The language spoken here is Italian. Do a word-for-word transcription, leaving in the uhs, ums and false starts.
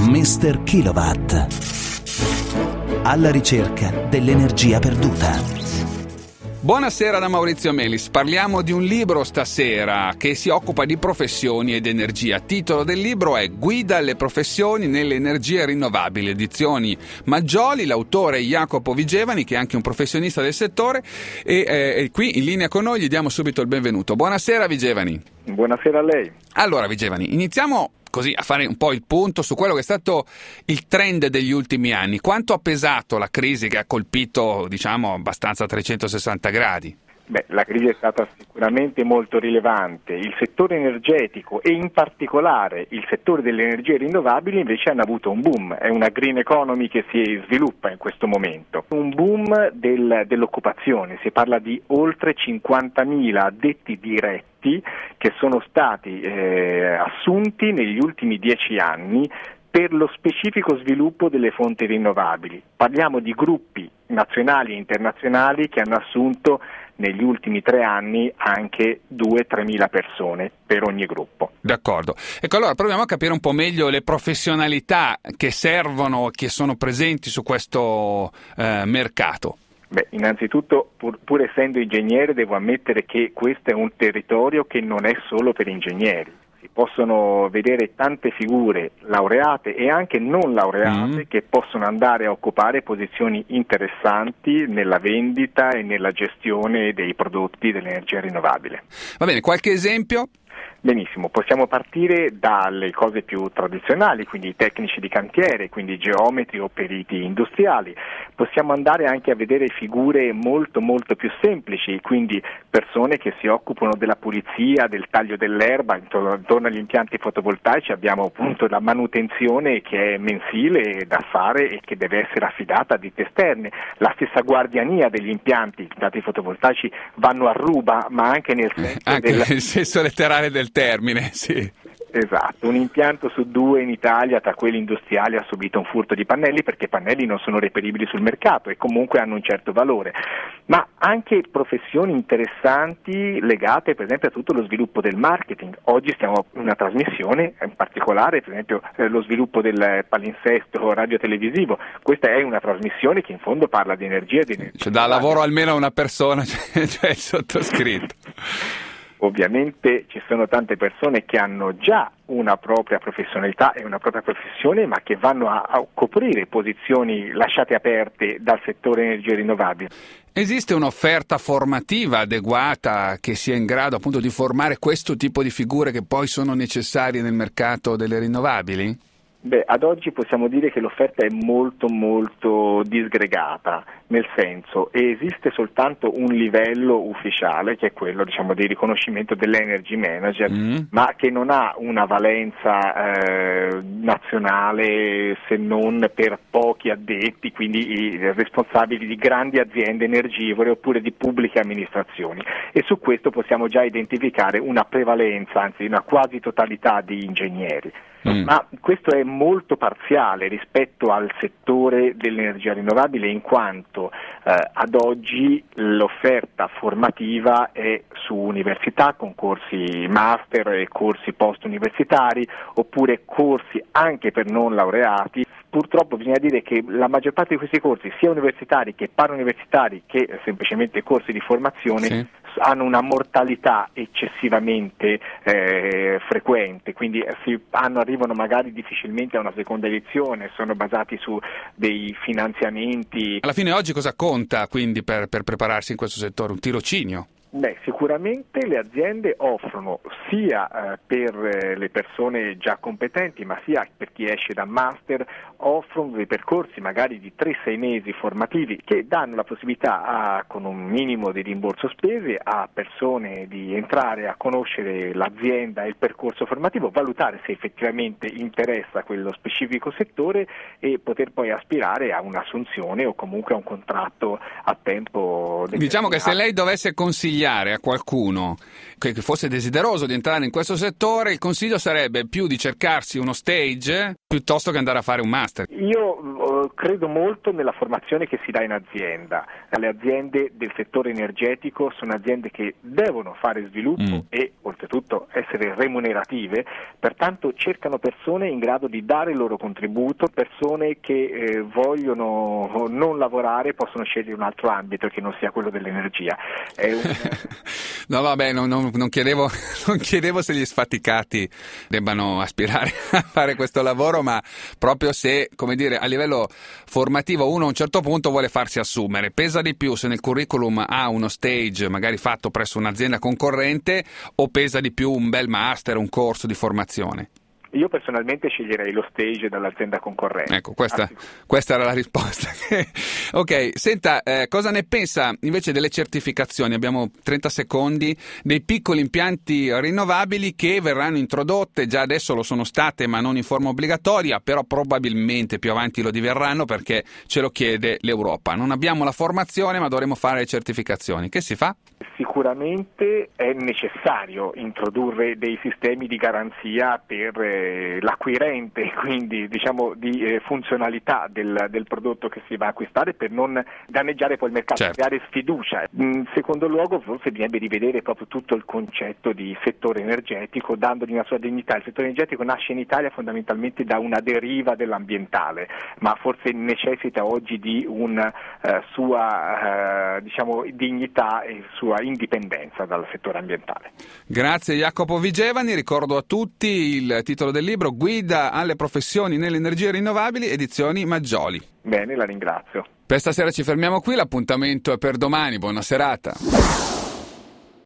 mister Kilowatt. Alla ricerca dell'energia perduta. Buonasera da Maurizio Melis. Parliamo di un libro stasera che si occupa di professioni ed energia. Il titolo del libro è Guida alle professioni nelle energie rinnovabili, edizioni Maggioli. L'autore è Jacopo Vigevani, che è anche un professionista del settore, e eh, qui in linea con noi gli diamo subito il benvenuto. Buonasera Vigevani. Buonasera a lei. Allora Vigevani, iniziamo così a fare un po' il punto su quello che è stato il trend degli ultimi anni. Quanto ha pesato la crisi che ha colpito, diciamo, abbastanza a trecentosessanta gradi? Beh, la crisi è stata sicuramente molto rilevante. Il settore energetico e in particolare il settore delle energie rinnovabili invece hanno avuto un boom. È una green economy che si sviluppa in questo momento. Un boom del, dell'occupazione. Si parla di oltre cinquantamila addetti diretti che sono stati eh, assunti negli ultimi dieci anni per lo specifico sviluppo delle fonti rinnovabili. Parliamo di gruppi nazionali e internazionali che hanno assunto negli ultimi tre anni anche due-tremila persone per ogni gruppo. D'accordo. Ecco, allora proviamo a capire un po' meglio le professionalità che servono, che sono presenti su questo eh, mercato. Beh, innanzitutto, pur, pur essendo ingegnere, devo ammettere che questo è un territorio che non è solo per ingegneri. Si possono vedere tante figure laureate e anche non laureate mm. che possono andare a occupare posizioni interessanti nella vendita e nella gestione dei prodotti dell'energia rinnovabile. Va bene, qualche esempio? Benissimo, possiamo partire dalle cose più tradizionali, quindi i tecnici di cantiere, quindi geometri o periti industriali. Possiamo andare anche a vedere figure molto molto più semplici, quindi persone che si occupano della pulizia, del taglio dell'erba. Intorno agli impianti fotovoltaici abbiamo appunto la manutenzione che è mensile da fare e che deve essere affidata a ditte esterne. La stessa guardiania degli impianti, gli impianti fotovoltaici vanno a ruba, ma anche nel senso, anche del... nel senso letterale del termine, sì. Esatto, un impianto su due in Italia tra quelli industriali ha subito un furto di pannelli perché i pannelli non sono reperibili sul mercato e comunque hanno un certo valore, ma anche professioni interessanti legate per esempio a tutto lo sviluppo del marketing. Oggi stiamo in una trasmissione, in particolare per esempio eh, lo sviluppo del palinsesto radio-televisivo. Questa è una trasmissione che in fondo parla di energia e di energia. Cioè, dà lavoro almeno a una persona, cioè, cioè il sottoscritto. Ovviamente ci sono tante persone che hanno già una propria professionalità e una propria professione, ma che vanno a, a coprire posizioni lasciate aperte dal settore energie rinnovabili. Esiste un'offerta formativa adeguata che sia in grado appunto di formare questo tipo di figure che poi sono necessarie nel mercato delle rinnovabili? Beh, ad oggi possiamo dire che l'offerta è molto molto disgregata, nel senso esiste soltanto un livello ufficiale che è quello, diciamo, di riconoscimento dell'energy manager, mm. ma che non ha una valenza eh, nazionale se non per pochi addetti, quindi i responsabili di grandi aziende energivore oppure di pubbliche amministrazioni, e su questo possiamo già identificare una prevalenza, anzi una quasi totalità di ingegneri. Mm. Ma questo è molto parziale rispetto al settore dell'energia rinnovabile, in quanto eh, ad oggi l'offerta formativa è su università con corsi master e corsi post-universitari oppure corsi anche per non laureati. Purtroppo bisogna dire che la maggior parte di questi corsi, sia universitari che parauniversitari che semplicemente corsi di formazione, sì, hanno una mortalità eccessivamente eh, frequente, quindi si hanno, arrivano magari difficilmente a una seconda edizione, sono basati su dei finanziamenti. Alla fine oggi cosa conta quindi per, per prepararsi in questo settore? Un tirocinio? Beh, sicuramente le aziende offrono sia eh, per eh, le persone già competenti, ma sia per chi esce da master, offrono dei percorsi magari di tre sei mesi formativi che danno la possibilità a, con un minimo di rimborso spese, a persone di entrare a conoscere l'azienda e il percorso formativo, valutare se effettivamente interessa quello specifico settore e poter poi aspirare a un'assunzione o comunque a un contratto a tempo determinato. Diciamo che se lei dovesse consigliare a qualcuno che fosse desideroso di entrare in questo settore, il consiglio sarebbe più di cercarsi uno stage piuttosto che andare a fare un master. Io uh, credo molto nella formazione che si dà in azienda. Le aziende del settore energetico sono aziende che devono fare sviluppo mm. e oltretutto essere remunerative, pertanto cercano persone in grado di dare il loro contributo, persone che eh, vogliono non lavorare, possono scegliere un altro ambito che non sia quello dell'energia. È un... no vabbè, non, non, non, chiedevo, non chiedevo se gli sfaticati debbano aspirare a fare questo lavoro, ma proprio se, come dire, a livello formativo uno a un certo punto vuole farsi assumere. Pesa di più se nel curriculum ha uno stage magari fatto presso un'azienda concorrente o pesa di più un bel master, un corso di formazione? Io personalmente sceglierei lo stage dall'azienda concorrente. Ecco, questa, questa era la risposta. Ok, senta, eh, cosa ne pensa invece delle certificazioni? Abbiamo trenta secondi, dei piccoli impianti rinnovabili che verranno introdotte, già adesso lo sono state ma non in forma obbligatoria, però probabilmente più avanti lo diverranno perché ce lo chiede l'Europa. Non abbiamo la formazione ma dovremo fare le certificazioni. Che si fa? Sicuramente è necessario introdurre dei sistemi di garanzia per eh, l'acquirente, quindi diciamo di eh, funzionalità del, del prodotto che si va a acquistare per non danneggiare poi il mercato, certo. creare sfiducia. In secondo luogo forse bisognerebbe rivedere proprio tutto il concetto di settore energetico, dandogli una sua dignità. Il settore energetico nasce in Italia fondamentalmente da una deriva dell'ambientale, ma forse necessita oggi di una uh, sua uh, diciamo dignità e sua indipendenza dal settore ambientale. Grazie Jacopo Vigevani, ricordo a tutti il titolo del libro Guida alle professioni nelle energie rinnovabili, edizioni Maggioli. Bene, la ringrazio. Per stasera ci fermiamo qui, l'appuntamento è per domani, buona serata.